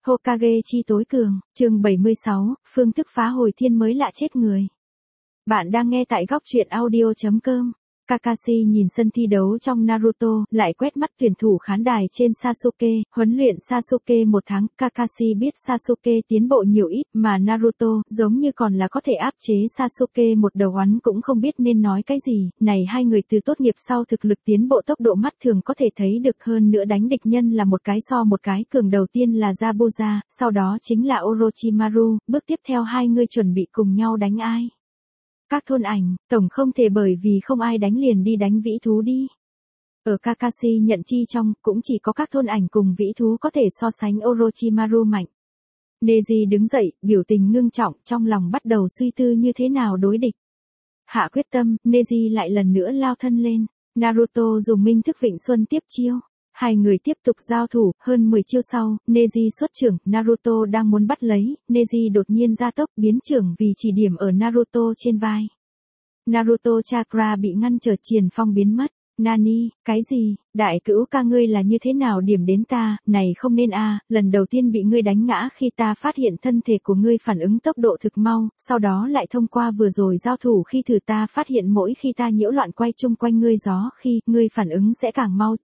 Hokage chi tối cường, chương 76, phương thức phá hồi thiên mới lạ chết người. Bạn đang nghe tại góc truyện audio.com. Kakashi nhìn sân thi đấu trong Naruto, lại quét mắt tuyển thủ khán đài trên Sasuke, huấn luyện Sasuke 1 tháng, Kakashi biết Sasuke tiến bộ nhiều ít, mà Naruto, giống như còn là có thể áp chế Sasuke một đầu oán cũng không biết nên nói cái gì, này hai người từ tốt nghiệp sau thực lực tiến bộ tốc độ mắt thường có thể thấy được, hơn nữa đánh địch nhân là một cái so một cái cường, đầu tiên là Zabuza, sau đó chính là Orochimaru, bước tiếp theo hai người chuẩn bị cùng nhau đánh ai? Các thôn ảnh, tổng không thể bởi vì không ai đánh liền đi đánh vĩ thú đi. Ở Kakashi nhận chi trong, cũng chỉ có các thôn ảnh cùng vĩ thú có thể so sánh Orochimaru mạnh. Neji đứng dậy, biểu tình ngưng trọng, trong lòng bắt đầu suy tư như thế nào đối địch. Hạ quyết tâm, Neji lại lần nữa lao thân lên. Naruto dùng minh thức vịnh xuân tiếp chiêu. Hai người tiếp tục giao thủ, hơn 10 chiêu sau, Neji xuất trưởng, Naruto đang muốn bắt lấy, Neji đột nhiên ra tốc biến trưởng vì chỉ điểm ở Naruto trên vai. Naruto chakra bị ngăn trở, Triền Phong biến mất. Nani, cái gì, đại cữu ca ngươi là như thế nào điểm đến ta, này không nên a, lần đầu tiên bị ngươi đánh ngã khi ta phát hiện thân thể của ngươi phản ứng tốc độ thực mau, sau đó lại thông qua vừa rồi giao thủ khi thử ta phát hiện mỗi khi ta nhiễu loạn quay chung quanh ngươi gió khi, ngươi phản ứng sẽ càng mau,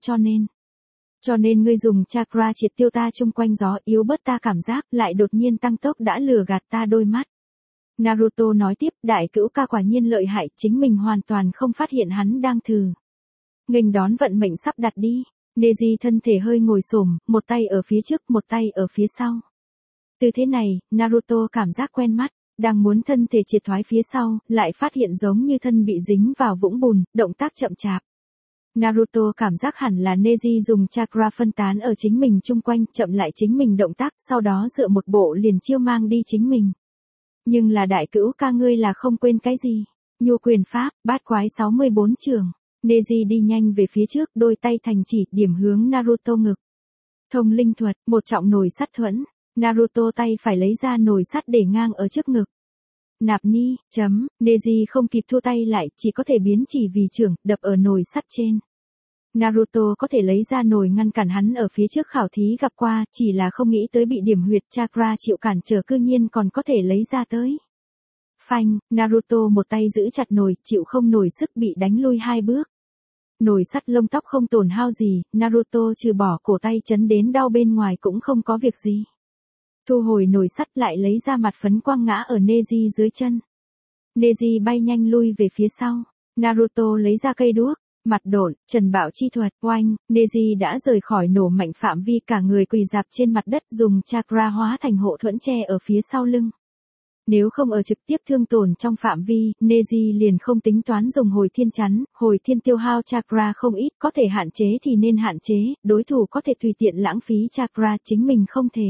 cho nên ngươi dùng chakra triệt tiêu ta chung quanh gió, yếu bớt ta cảm giác, lại đột nhiên tăng tốc đã lừa gạt ta đôi mắt. Naruto nói tiếp, đại cữu ca quả nhiên lợi hại, chính mình hoàn toàn không phát hiện hắn đang thử. Nghênh đón vận mệnh sắp đặt đi. Neji thân thể hơi ngồi xổm, một tay ở phía trước, một tay ở phía sau. Từ thế này, Naruto cảm giác quen mắt, đang muốn thân thể triệt thoái phía sau, lại phát hiện giống như thân bị dính vào vũng bùn, động tác chậm chạp. Naruto cảm giác hẳn là Neji dùng chakra phân tán ở chính mình chung quanh, chậm lại chính mình động tác, sau đó dựa một bộ liền chiêu mang đi chính mình. Nhưng là đại cữu ca ngươi là không quên cái gì? Nhu quyền pháp, bát quái 64 trường. Neji đi nhanh về phía trước, đôi tay thành chỉ, điểm hướng Naruto ngực. Thông linh thuật, một trọng nồi sắt thuẫn. Naruto tay phải lấy ra nồi sắt để ngang ở trước ngực. Nạp ni, Neji không kịp thua tay lại, chỉ có thể biến chỉ vì trưởng, đập ở nồi sắt trên. Naruto có thể lấy ra nồi ngăn cản hắn ở phía trước khảo thí gặp qua, chỉ là không nghĩ tới bị điểm huyệt chakra chịu cản trở cư nhiên còn có thể lấy ra tới. Phanh, Naruto một tay giữ chặt nồi, chịu không nổi sức bị đánh lui 2 bước. Nồi sắt lông tóc không tổn hao gì, Naruto trừ bỏ cổ tay chấn đến đau bên ngoài cũng không có việc gì. Thu hồi nồi sắt lại lấy ra mặt phấn quang ngã ở Neji dưới chân. Neji bay nhanh lui về phía sau. Naruto lấy ra cây đuốc, mặt độn, trần bạo chi thuật, oanh, Neji đã rời khỏi nổ mạnh phạm vi, cả người quỳ dạp trên mặt đất, dùng chakra hóa thành hộ thuẫn che ở phía sau lưng. Nếu không ở trực tiếp thương tổn trong phạm vi, Neji liền không tính toán dùng hồi thiên chắn, hồi thiên tiêu hao chakra không ít, có thể hạn chế thì nên hạn chế, đối thủ có thể tùy tiện lãng phí chakra, chính mình không thể.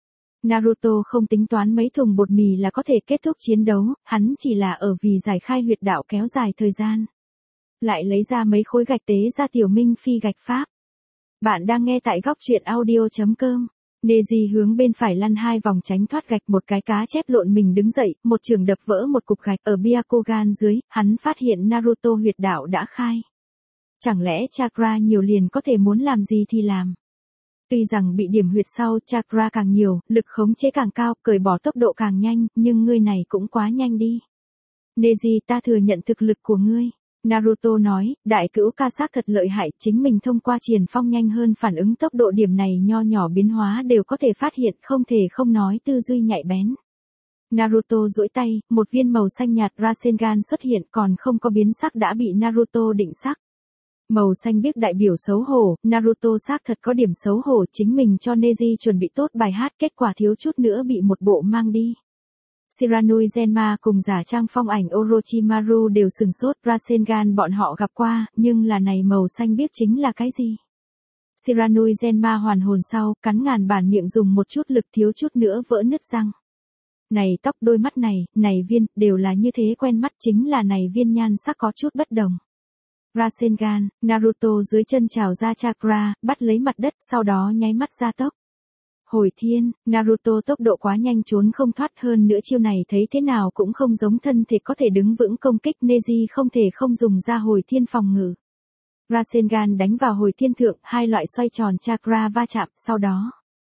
Naruto không tính toán mấy thùng bột mì là có thể kết thúc chiến đấu, hắn chỉ là ở vì giải khai huyệt đạo kéo dài thời gian. Lại lấy ra mấy khối gạch tế ra tiểu minh phi gạch pháp. Bạn đang nghe tại góc truyện audio.com. Neji hướng bên phải lăn 2 vòng tránh thoát gạch, một cái cá chép lộn mình đứng dậy, một trường đập vỡ một cục gạch ở Byakugan dưới, hắn phát hiện Naruto huyệt đạo đã khai. Chẳng lẽ chakra nhiều liền có thể muốn làm gì thì làm. Tuy rằng bị điểm huyệt sau chakra càng nhiều, lực khống chế càng cao, cởi bỏ tốc độ càng nhanh, nhưng ngươi này cũng quá nhanh đi. Neji, ta thừa nhận thực lực của ngươi. Naruto nói, đại cữu ca xác thật lợi hại, chính mình thông qua Triền Phong nhanh hơn phản ứng tốc độ, điểm này nho nhỏ biến hóa đều có thể phát hiện, không thể không nói tư duy nhạy bén. Naruto duỗi tay, một viên màu xanh nhạt Rasengan xuất hiện, còn không có biến sắc đã bị Naruto định sắc. Màu xanh biếc đại biểu xấu hổ, Naruto xác thật có điểm xấu hổ, chính mình cho Neji chuẩn bị tốt bài hát, kết quả thiếu chút nữa bị một bộ mang đi. Shiranui Zenma cùng giả trang phong ảnh Orochimaru đều sừng sốt, Rasengan bọn họ gặp qua, nhưng là này màu xanh biếc chính là cái gì? Shiranui Zenma hoàn hồn sau, cắn ngàn bản miệng dùng một chút lực thiếu chút nữa vỡ nứt răng. Này tóc, đôi mắt này viên, đều là như thế quen mắt, chính là này viên nhan sắc có chút bất đồng. Rasengan, Naruto dưới chân trào ra chakra, bắt lấy mặt đất, sau đó nháy mắt ra tốc. Hồi thiên, Naruto tốc độ quá nhanh trốn không thoát, hơn nữa chiêu này thấy thế nào cũng không giống thân thể có thể đứng vững công kích, Neji không thể không dùng ra hồi thiên phòng ngự. Rasengan đánh vào hồi thiên thượng, 2 loại xoay tròn chakra va chạm, sau đó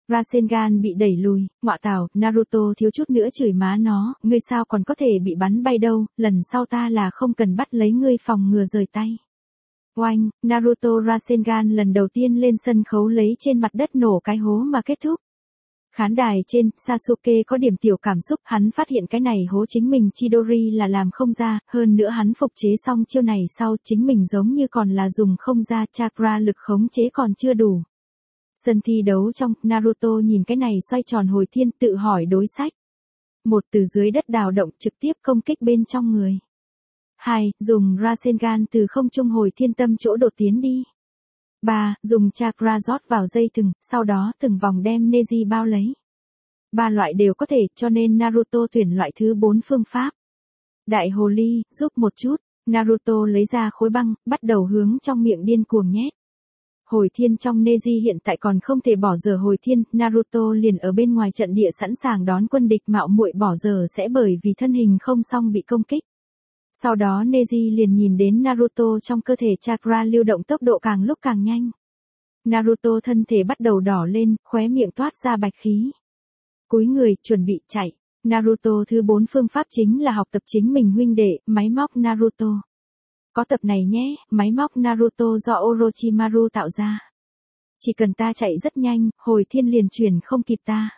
Rasengan bị đẩy lùi, ngọa tào, Naruto thiếu chút nữa chửi má nó, ngươi sao còn có thể bị bắn bay đâu, lần sau ta là không cần bắt lấy ngươi phòng ngừa rời tay. Oanh, Naruto Rasengan lần đầu tiên lên sân khấu lấy trên mặt đất nổ cái hố mà kết thúc. Khán đài trên, Sasuke có điểm tiểu cảm xúc, hắn phát hiện cái này hố chính mình Chidori là làm không ra, hơn nữa hắn phục chế xong chiêu này sau chính mình giống như còn là dùng không ra, chakra lực khống chế còn chưa đủ. Sân thi đấu trong, Naruto nhìn cái này xoay tròn hồi thiên tự hỏi đối sách. 1. Từ dưới đất đào động trực tiếp công kích bên trong người. 2. Dùng Rasengan từ không trung hồi thiên tâm chỗ đột tiến đi. 3. Dùng chakra rót vào dây thừng, sau đó từng vòng đem Neji bao lấy. 3 loại đều có thể, cho nên Naruto tuyển loại thứ 4 phương pháp. Đại hồ ly, giúp một chút, Naruto lấy ra khối băng, bắt đầu hướng trong miệng điên cuồng nhét. Hồi thiên trong Neji hiện tại còn không thể bỏ giờ hồi thiên, Naruto liền ở bên ngoài trận địa sẵn sàng đón quân địch, mạo muội bỏ giờ sẽ bởi vì thân hình không xong bị công kích. Sau đó Neji liền nhìn đến Naruto trong cơ thể chakra lưu động tốc độ càng lúc càng nhanh. Naruto thân thể bắt đầu đỏ lên, khóe miệng toát ra bạch khí. Cúi người, chuẩn bị chạy. Naruto thứ 4 phương pháp chính là học tập chính mình huynh đệ, máy móc Naruto. Có tập này nhé, máy móc Naruto do Orochimaru tạo ra. Chỉ cần ta chạy rất nhanh, hồi thiên liền chuyển không kịp ta.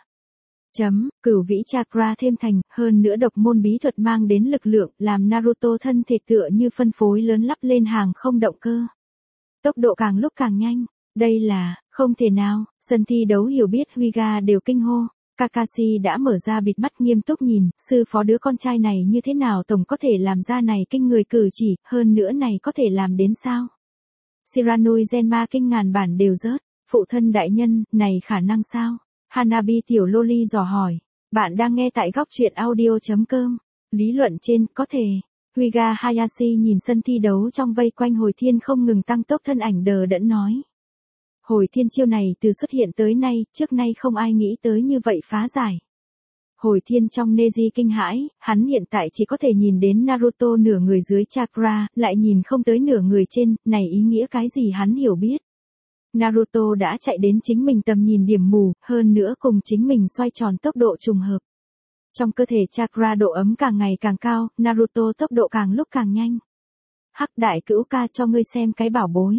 Cửu vĩ chakra thêm thành, hơn nữa độc môn bí thuật mang đến lực lượng, làm Naruto thân thể tựa như phân phối lớn lắp lên hàng không động cơ. Tốc độ càng lúc càng nhanh, đây là, không thể nào, sân thi đấu hiểu biết Hyuga đều kinh hô. Kakashi đã mở ra bịt mắt nghiêm túc nhìn, sư phó đứa con trai này như thế nào tổng có thể làm ra này kinh người cử chỉ, hơn nữa này có thể làm đến sao? Shiranui Zenma kinh ngàn bản đều rớt, phụ thân đại nhân, này khả năng sao? Hanabi tiểu loli dò hỏi, bạn đang nghe tại góc truyện audio.com, lý luận trên, có thể. Hyuga Hayashi nhìn sân thi đấu trong vây quanh hồi thiên không ngừng tăng tốc thân ảnh đờ đẫn nói. Hồi thiên chiêu này từ xuất hiện tới nay, trước nay không ai nghĩ tới như vậy phá giải. Hồi thiên trong Neji kinh hãi, hắn hiện tại chỉ có thể nhìn đến Naruto nửa người dưới chakra, lại nhìn không tới nửa người trên, này ý nghĩa cái gì hắn hiểu biết. Naruto đã chạy đến chính mình tầm nhìn điểm mù, hơn nữa cùng chính mình xoay tròn tốc độ trùng hợp. Trong cơ thể chakra độ ấm càng ngày càng cao, Naruto tốc độ càng lúc càng nhanh. Hắc đại cữu ca cho ngươi xem cái bảo bối.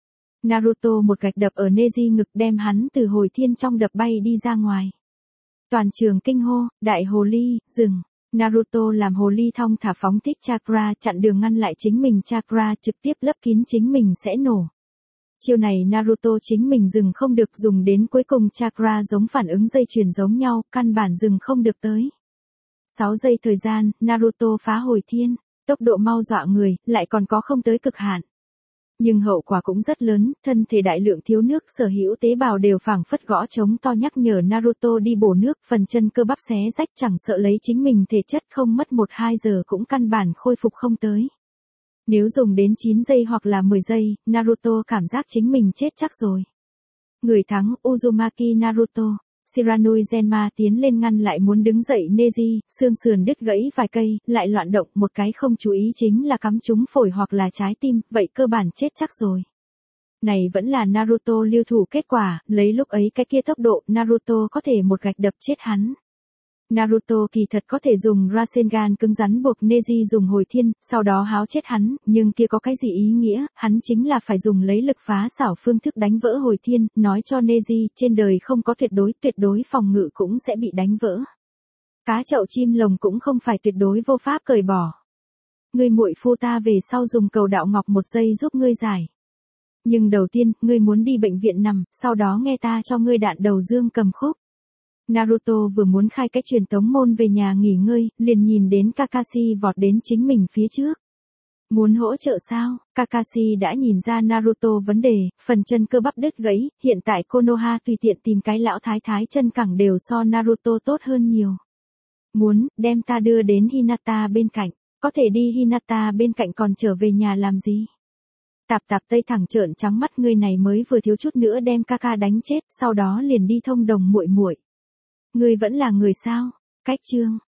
Naruto một gạch đập ở Neji ngực đem hắn từ hồi thiên trong đập bay đi ra ngoài. Toàn trường kinh hô, đại hồ ly, dừng. Naruto làm hồ ly thong thả phóng thích chakra chặn đường ngăn lại chính mình chakra trực tiếp lấp kín chính mình sẽ nổ. Chiêu này Naruto chính mình dừng không được dùng đến cuối cùng chakra giống phản ứng dây chuyền giống nhau, căn bản dừng không được tới. 6 giây thời gian, Naruto phá hồi thiên, tốc độ mau dọa người, lại còn có không tới cực hạn. Nhưng hậu quả cũng rất lớn, thân thể đại lượng thiếu nước sở hữu tế bào đều phảng phất gõ trống to nhắc nhở Naruto đi bổ nước, phần chân cơ bắp xé rách chẳng sợ lấy chính mình thể chất không mất 1-2 giờ cũng căn bản khôi phục không tới. Nếu dùng đến 9 giây hoặc là 10 giây, Naruto cảm giác chính mình chết chắc rồi. Người thắng, Uzumaki Naruto. Shiranui Zenma tiến lên ngăn lại muốn đứng dậy Neji, xương sườn đứt gãy vài cây, lại loạn động, một cái không chú ý chính là cắm trúng phổi hoặc là trái tim, vậy cơ bản chết chắc rồi. Này vẫn là Naruto lưu thủ kết quả, lấy lúc ấy cái kia tốc độ, Naruto có thể một gạch đập chết hắn. Naruto kỳ thật có thể dùng Rasengan cứng rắn buộc Neji dùng hồi thiên, sau đó háo chết hắn, nhưng kia có cái gì ý nghĩa, hắn chính là phải dùng lấy lực phá xảo phương thức đánh vỡ hồi thiên, nói cho Neji trên đời không có tuyệt đối phòng ngự cũng sẽ bị đánh vỡ. Cá chậu chim lồng cũng không phải tuyệt đối vô pháp cởi bỏ. Ngươi muội phu ta về sau dùng cầu đạo ngọc 1 giây giúp ngươi giải. Nhưng đầu tiên, ngươi muốn đi bệnh viện nằm, sau đó nghe ta cho ngươi đạn đầu dương cầm khúc. Naruto vừa muốn khai cái truyền tống môn về nhà nghỉ ngơi, liền nhìn đến Kakashi vọt đến chính mình phía trước. Muốn hỗ trợ sao? Kakashi đã nhìn ra Naruto vấn đề, phần chân cơ bắp đứt gãy, hiện tại Konoha tùy tiện tìm cái lão thái chân cẳng đều so Naruto tốt hơn nhiều. Muốn, đem ta đưa đến Hinata bên cạnh, có thể đi Hinata bên cạnh còn trở về nhà làm gì? Tạp tây thẳng trợn trắng mắt ngươi này mới vừa thiếu chút nữa đem Kaka đánh chết, sau đó liền đi thông đồng muội. Ngươi vẫn là người sao? Cách chương.